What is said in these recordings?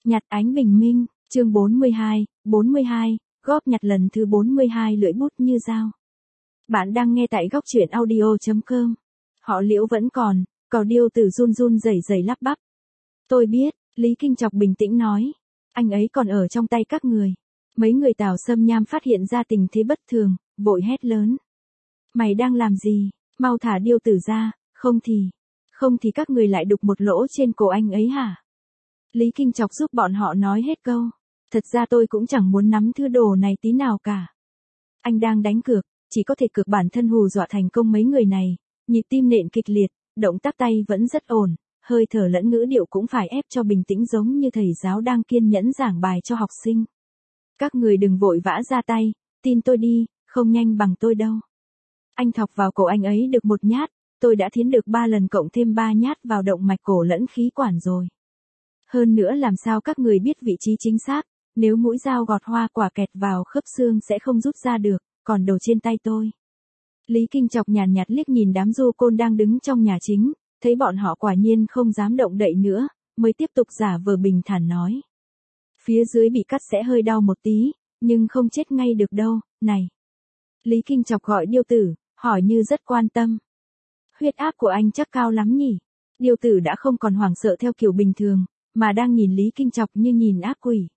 Nhặt ánh bình minh, chương 42, góp nhặt lần thứ 42 lưỡi bút như dao. Bạn đang nghe tại góc truyện audio.com. Họ Liễu vẫn còn, cò điêu tử run run rẩy rẩy lắp bắp. Tôi biết, Lý Kinh Chọc bình tĩnh nói. Anh ấy còn ở trong tay các người. Mấy người Tào Sâm Nham phát hiện ra tình thế bất thường, vội hét lớn. Mày đang làm gì? Mau thả điêu tử ra, không thì các người lại đục một lỗ trên cổ anh ấy hả? Lý Kinh Chọc giúp bọn họ nói hết câu. Thật ra tôi cũng chẳng muốn nắm thứ đồ này tí nào cả. Anh đang đánh cược, chỉ có thể cược bản thân hù dọa thành công mấy người này. Nhịp tim nện kịch liệt, động tác tay vẫn rất ổn, hơi thở lẫn ngữ điệu cũng phải ép cho bình tĩnh giống như thầy giáo đang kiên nhẫn giảng bài cho học sinh. Các người đừng vội vã ra tay, tin tôi đi, không nhanh bằng tôi đâu. Anh thọc vào cổ anh ấy được một nhát, tôi đã thiến được 3 lần cộng thêm 3 nhát vào động mạch cổ lẫn khí quản rồi. Hơn nữa làm sao các người biết vị trí chính xác, nếu mũi dao gọt hoa quả kẹt vào khớp xương sẽ không rút ra được, còn đồ trên tay tôi. Lý Kinh Chọc nhàn nhạt liếc nhìn đám du côn đang đứng trong nhà chính, thấy bọn họ quả nhiên không dám động đậy nữa, mới tiếp tục giả vờ bình thản nói. Phía dưới bị cắt sẽ hơi đau một tí, nhưng không chết ngay được đâu, này. Lý Kinh Chọc gọi điêu tử, hỏi như rất quan tâm. Huyết áp của anh chắc cao lắm nhỉ? Điêu tử đã không còn hoảng sợ theo kiểu bình thường, mà đang nhìn Lý Kinh Chọc như nhìn ác quỷ.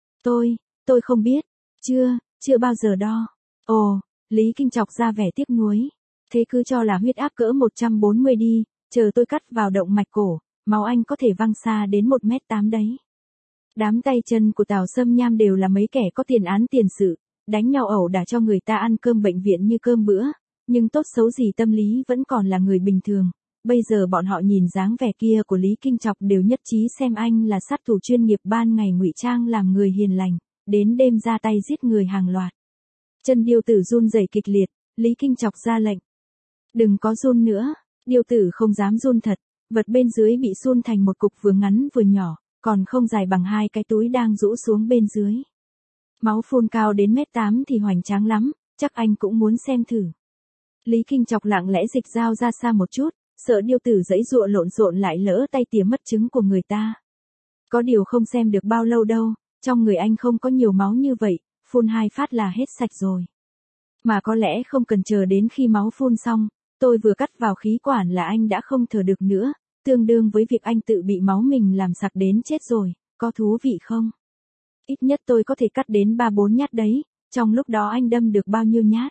Tôi không biết, chưa bao giờ đo. Ồ, Lý Kinh Chọc ra vẻ tiếc nuối. Thế cứ cho là huyết áp cỡ 140 đi, chờ tôi cắt vào động mạch cổ, máu anh có thể văng xa đến 1m8 đấy. Đám tay chân của Tào Sâm Nham đều là mấy kẻ có tiền án tiền sự, đánh nhau ẩu đả cho người ta ăn cơm bệnh viện như cơm bữa, nhưng tốt xấu gì tâm lý vẫn còn là người bình thường. Bây giờ bọn họ nhìn dáng vẻ kia của Lý Kinh Chọc đều nhất trí xem anh là sát thủ chuyên nghiệp ban ngày ngụy trang làm người hiền lành, đến đêm ra tay giết người hàng loạt. Chân điêu tử run rẩy kịch liệt, Lý Kinh Chọc ra lệnh. Đừng có run nữa, điêu tử không dám run thật, vật bên dưới bị sun thành một cục vừa ngắn vừa nhỏ, còn không dài bằng 2 cái túi đang rũ xuống bên dưới. Máu phun cao đến 1m8 thì hoành tráng lắm, chắc anh cũng muốn xem thử. Lý Kinh Chọc lặng lẽ dịch dao ra xa một chút, sợ điêu tử giãy giụa lộn xộn lại lỡ tay tỉa mất trứng của người ta. Có điều không xem được bao lâu đâu, trong người anh không có nhiều máu như vậy, phun 2 phát là hết sạch rồi. Mà có lẽ không cần chờ đến khi máu phun xong, tôi vừa cắt vào khí quản là anh đã không thở được nữa, tương đương với việc anh tự bị máu mình làm sặc đến chết rồi, có thú vị không? Ít nhất tôi có thể cắt đến 3-4 nhát đấy, trong lúc đó anh đâm được bao nhiêu nhát?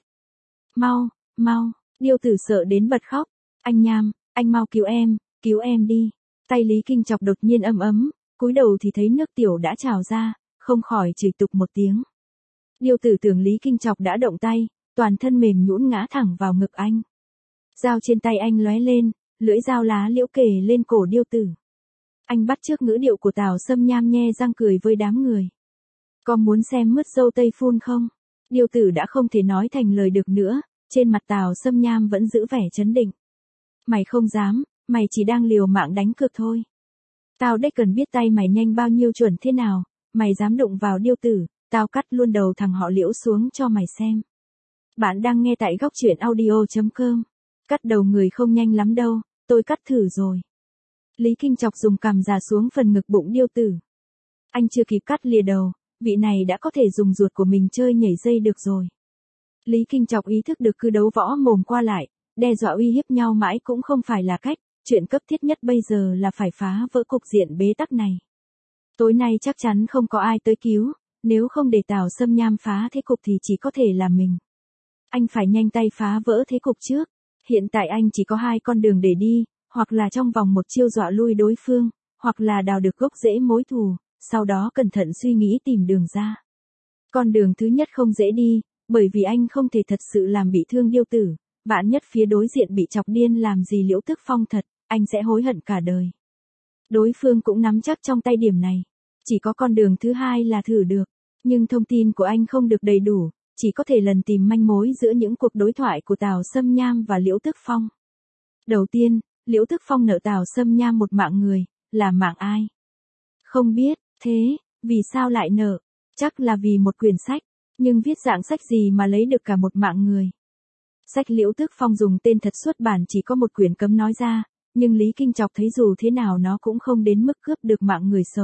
Mau, điêu tử sợ đến bật khóc. Anh Nham, anh mau cứu em đi. Tay Lý Kinh Chọc đột nhiên ấm, cúi đầu thì thấy nước tiểu đã trào ra, không khỏi chửi tục một tiếng. Điêu tử tưởng Lý Kinh Chọc đã động tay, toàn thân mềm nhũn ngã thẳng vào ngực anh. Dao trên tay anh lóe lên, lưỡi dao lá liễu kề lên cổ điêu tử. Anh bắt chước ngữ điệu của Tào Sâm Nham nhe răng cười với đám người. Có muốn xem mứt dâu tây phun không? Điêu tử đã không thể nói thành lời được nữa, trên mặt Tào Sâm Nham vẫn giữ vẻ trấn định. Mày không dám, mày chỉ đang liều mạng đánh cược thôi. Tao đếch cần biết tay mày nhanh bao nhiêu chuẩn thế nào, mày dám đụng vào điêu tử, tao cắt luôn đầu thằng họ Liễu xuống cho mày xem. Bạn đang nghe tại góc truyện audio.com. Cắt đầu người không nhanh lắm đâu, tôi cắt thử rồi. Lý Kinh Chọc dùng cằm già xuống phần ngực bụng điêu tử. Anh chưa kịp cắt lìa đầu, vị này đã có thể dùng ruột của mình chơi nhảy dây được rồi. Lý Kinh Chọc ý thức được cứ đấu võ mồm qua lại, đe dọa uy hiếp nhau mãi cũng không phải là cách, chuyện cấp thiết nhất bây giờ là phải phá vỡ cục diện bế tắc này. Tối nay chắc chắn không có ai tới cứu, nếu không để Tào Sâm Nham phá thế cục thì chỉ có thể là mình. Anh phải nhanh tay phá vỡ thế cục trước, hiện tại anh chỉ có 2 con đường để đi, hoặc là trong vòng một chiêu dọa lui đối phương, hoặc là đào được gốc rễ mối thù, sau đó cẩn thận suy nghĩ tìm đường ra. Con đường thứ nhất không dễ đi, bởi vì anh không thể thật sự làm bị thương điêu tử. Vạn nhất phía đối diện bị chọc điên làm gì Liễu Tức Phong thật, anh sẽ hối hận cả đời. Đối phương cũng nắm chắc trong tay điểm này. Chỉ có con đường thứ hai là thử được, nhưng thông tin của anh không được đầy đủ, chỉ có thể lần tìm manh mối giữa những cuộc đối thoại của Tào Sâm Nham và Liễu Tức Phong. Đầu tiên, Liễu Tức Phong nợ Tào Sâm Nham một mạng người, là mạng ai? Không biết, thế, vì sao lại nợ? Chắc là vì một quyển sách, nhưng viết dạng sách gì mà lấy được cả một mạng người? Sách Liễu Tức Phong dùng tên thật xuất bản chỉ có một quyển cấm nói ra, nhưng Lý Kinh Chọc thấy dù thế nào nó cũng không đến mức cướp được mạng người sống,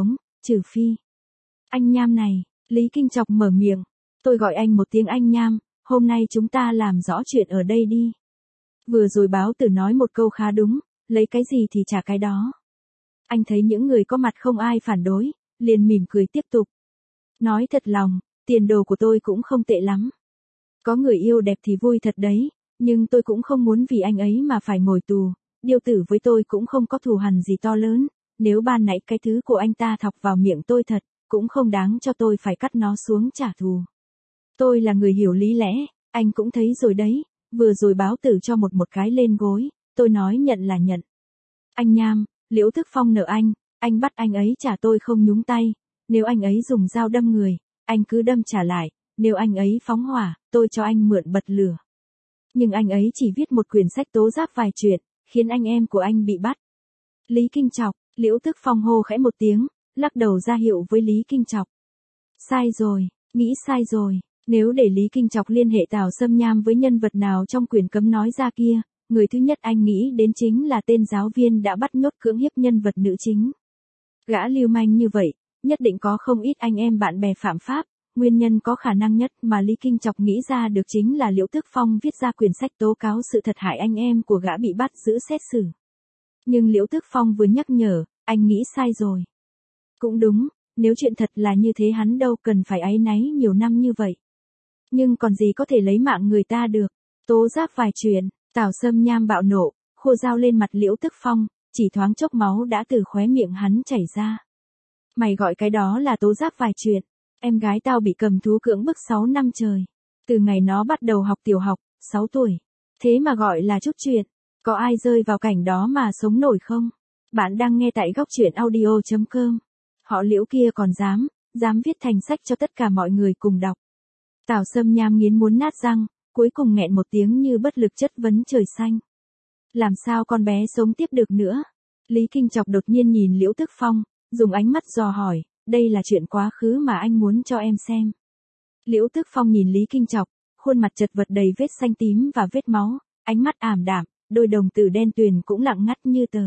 trừ phi. Anh Nham này, Lý Kinh Chọc mở miệng. Tôi gọi anh một tiếng anh Nham, hôm nay chúng ta làm rõ chuyện ở đây đi. Vừa rồi báo tử nói một câu khá đúng, lấy cái gì thì trả cái đó. Anh thấy những người có mặt không ai phản đối, liền mỉm cười tiếp tục. Nói thật lòng, tiền đồ của tôi cũng không tệ lắm. Có người yêu đẹp thì vui thật đấy, nhưng tôi cũng không muốn vì anh ấy mà phải ngồi tù. Điêu tử với tôi cũng không có thù hằn gì to lớn, nếu ban nãy cái thứ của anh ta thọc vào miệng tôi thật, cũng không đáng cho tôi phải cắt nó xuống trả thù. Tôi là người hiểu lý lẽ, anh cũng thấy rồi đấy, vừa rồi báo tử cho một cái lên gối, tôi nói nhận là nhận. Anh Nham, Liễu Thức Phong nợ anh bắt anh ấy trả tôi không nhúng tay, nếu anh ấy dùng dao đâm người, anh cứ đâm trả lại, nếu anh ấy phóng hỏa, tôi cho anh mượn bật lửa. Nhưng anh ấy chỉ viết một quyển sách tố giác vài chuyện, khiến anh em của anh bị bắt. Lý Kinh Chọc, Liễu Thức Phong hô khẽ một tiếng, lắc đầu ra hiệu với Lý Kinh Chọc. Sai rồi, nghĩ sai rồi, nếu để Lý Kinh Chọc liên hệ Tào Sâm Nham với nhân vật nào trong quyển cấm nói ra kia, người thứ nhất anh nghĩ đến chính là tên giáo viên đã bắt nhốt cưỡng hiếp nhân vật nữ chính. Gã lưu manh như vậy, nhất định có không ít anh em bạn bè phạm pháp, nguyên nhân có khả năng nhất mà Lý Kinh Chọc nghĩ ra được chính là Liễu Thức Phong viết ra quyển sách tố cáo sự thật hại anh em của gã bị bắt giữ xét xử. Nhưng Liễu Thức Phong vừa nhắc nhở, anh nghĩ sai rồi. Cũng đúng, nếu chuyện thật là như thế hắn đâu cần phải áy náy nhiều năm như vậy. Nhưng còn gì có thể lấy mạng người ta được, tố giác vài chuyện, Tào Sâm Nham bạo nộ, khua dao lên mặt Liễu Thức Phong, chỉ thoáng chốc máu đã từ khóe miệng hắn chảy ra. Mày gọi cái đó là tố giác vài chuyện, em gái tao bị cầm thú cưỡng bức 6 năm trời. Từ ngày nó bắt đầu học tiểu học, 6 tuổi. Thế mà gọi là chút chuyện, có ai rơi vào cảnh đó mà sống nổi không? Bạn đang nghe tại góc truyện audio.com. Họ Liễu kia còn dám viết thành sách cho tất cả mọi người cùng đọc. Tào Sâm Nham nghiến muốn nát răng, cuối cùng nghẹn một tiếng như bất lực chất vấn trời xanh. Làm sao con bé sống tiếp được nữa? Lý Kinh Chọc đột nhiên nhìn Liễu Thức Phong, dùng ánh mắt dò hỏi, đây là chuyện quá khứ mà anh muốn cho em xem. Liễu Thức Phong nhìn Lý Kinh Chọc, khuôn mặt chật vật đầy vết xanh tím và vết máu, ánh mắt ảm đạm, đôi đồng tử đen tuyền cũng lặng ngắt như tờ.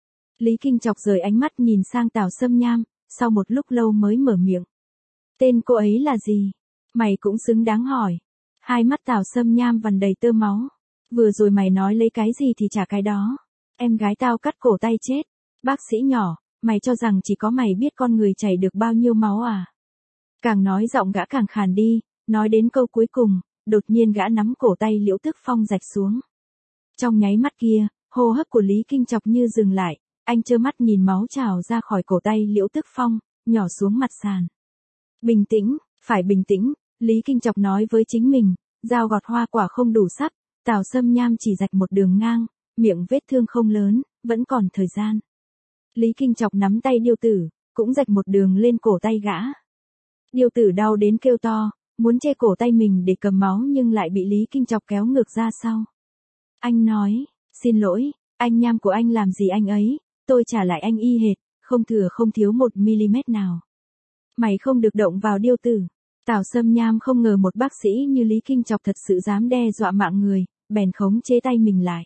Lý Kinh Chọc rời ánh mắt nhìn sang Tào Sâm Nham, sau một lúc lâu mới mở miệng. Tên cô ấy là gì? Mày cũng xứng đáng hỏi. Hai mắt Tào Sâm Nham vằn đầy tơ máu. Vừa rồi mày nói lấy cái gì thì trả cái đó. Em gái tao cắt cổ tay chết. Bác sĩ nhỏ, mày cho rằng chỉ có mày biết con người chảy được bao nhiêu máu à? Càng nói giọng gã càng khàn đi, nói đến câu cuối cùng, đột nhiên gã nắm cổ tay Liễu Thức Phong rạch xuống. Trong nháy mắt kia, hô hấp của Lý Kinh Chọc như dừng lại, anh trơ mắt nhìn máu trào ra khỏi cổ tay Liễu Thức Phong, nhỏ xuống mặt sàn. Bình tĩnh, phải bình tĩnh, Lý Kinh Chọc nói với chính mình, dao gọt hoa quả không đủ sắc, Tào Sâm Nham chỉ rạch một đường ngang, miệng vết thương không lớn, vẫn còn thời gian. Lý Kinh Chọc nắm tay điêu tử, cũng rạch một đường lên cổ tay gã. Điêu tử đau đến kêu to, muốn che cổ tay mình để cầm máu nhưng lại bị Lý Kinh Chọc kéo ngược ra sau. Anh nói, xin lỗi, anh Nham của anh làm gì anh ấy, tôi trả lại anh y hệt, không thừa không thiếu 1 mm nào. Mày không được động vào điêu tử. Tào Sâm Nham không ngờ một bác sĩ như Lý Kinh Chọc thật sự dám đe dọa mạng người, bèn khống chế tay mình lại.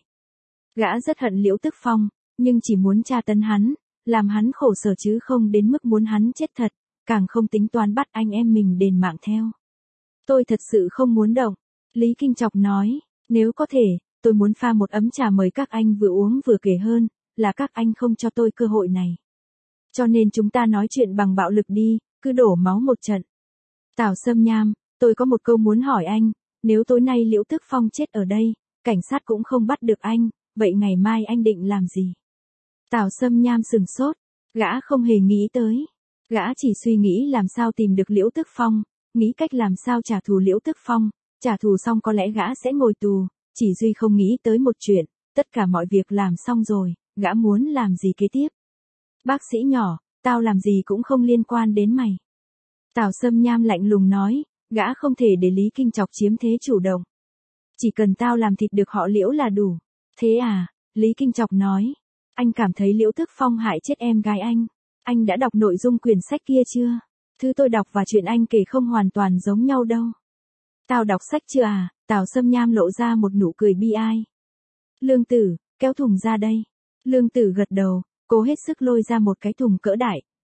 Gã rất hận Liễu Thức Phong, nhưng chỉ muốn tra tấn hắn, làm hắn khổ sở chứ không đến mức muốn hắn chết thật, càng không tính toán bắt anh em mình đền mạng theo. Tôi thật sự không muốn động, Lý Kinh Chọc nói, nếu có thể, tôi muốn pha một ấm trà mời các anh vừa uống vừa kể hơn, là các anh không cho tôi cơ hội này. Cho nên chúng ta nói chuyện bằng bạo lực đi, cứ đổ máu một trận. Tào Sâm Nham, tôi có một câu muốn hỏi anh, nếu tối nay Liễu Thức Phong chết ở đây, cảnh sát cũng không bắt được anh, vậy ngày mai anh định làm gì? Tào Sâm Nham sừng sốt, gã không hề nghĩ tới. Gã chỉ suy nghĩ làm sao tìm được Liễu Thức Phong, nghĩ cách làm sao trả thù Liễu Thức Phong, trả thù xong có lẽ gã sẽ ngồi tù, chỉ duy không nghĩ tới một chuyện, tất cả mọi việc làm xong rồi, gã muốn làm gì kế tiếp. Bác sĩ nhỏ, tao làm gì cũng không liên quan đến mày. Tào Sâm Nham lạnh lùng nói, gã không thể để Lý Kinh Chọc chiếm thế chủ động. Chỉ cần tao làm thịt được họ Liễu là đủ. Thế à, Lý Kinh Chọc nói, anh cảm thấy Liễu Thức Phong hại chết em gái anh đã đọc nội dung quyển sách kia chưa? Thứ tôi đọc và chuyện anh kể không hoàn toàn giống nhau đâu. Tao đọc sách chưa à? Tào Sâm Nham lộ ra một nụ cười bi ai. Lương Tử, kéo thùng ra đây. Lương Tử gật đầu, cố hết sức lôi ra một cái thùng cỡ đại,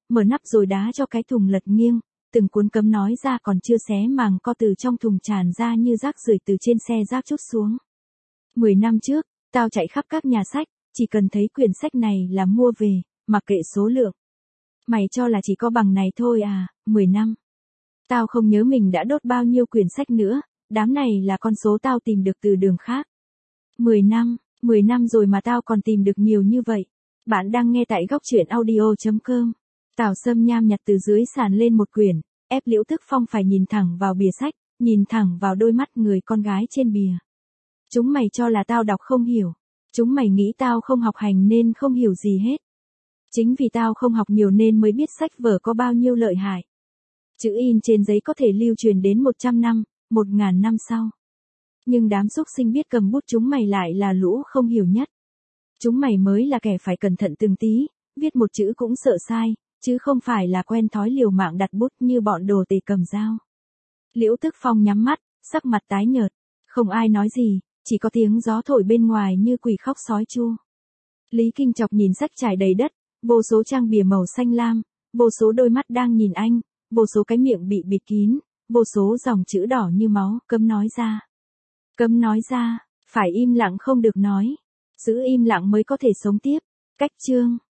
mở nắp rồi đá cho cái thùng lật nghiêng, từng cuốn cấm nói ra còn chưa xé màng co từ trong thùng tràn ra như rác rưởi từ trên xe rác trút xuống. 10 năm trước, tao chạy khắp các nhà sách, chỉ cần thấy quyển sách này là mua về, mặc kệ số lượng. Mày cho là chỉ có bằng này thôi à, 10 năm. Tao không nhớ mình đã đốt bao nhiêu quyển sách nữa, đám này là con số tao tìm được từ đường khác. 10 năm rồi mà tao còn tìm được nhiều như vậy. Bạn đang nghe tại góc truyện audio.com. Tào Sâm Nham nhặt từ dưới sàn lên một quyển, ép Liễu Tức Phong phải nhìn thẳng vào bìa sách, nhìn thẳng vào đôi mắt người con gái trên bìa. Chúng mày cho là tao đọc không hiểu. Chúng mày nghĩ tao không học hành nên không hiểu gì hết. Chính vì tao không học nhiều nên mới biết sách vở có bao nhiêu lợi hại. Chữ in trên giấy có thể lưu truyền đến 100 năm, 1000 năm sau. Nhưng đám súc sinh biết cầm bút chúng mày lại là lũ không hiểu nhất. Chúng mày mới là kẻ phải cẩn thận từng tí, viết một chữ cũng sợ sai, chứ không phải là quen thói liều mạng đặt bút như bọn đồ tể cầm dao. Liễu Tức Phong nhắm mắt, sắc mặt tái nhợt. Không ai nói gì, chỉ có tiếng gió thổi bên ngoài như quỷ khóc sói chu. Lý Kinh Chọc nhìn sách trải đầy đất, vô số trang bìa màu xanh lam, vô số đôi mắt đang nhìn anh, vô số cái miệng bị bịt kín, vô số dòng chữ đỏ như máu, cấm nói ra. Cấm nói ra, phải im lặng không được nói. Giữ im lặng mới có thể sống tiếp. Cách chương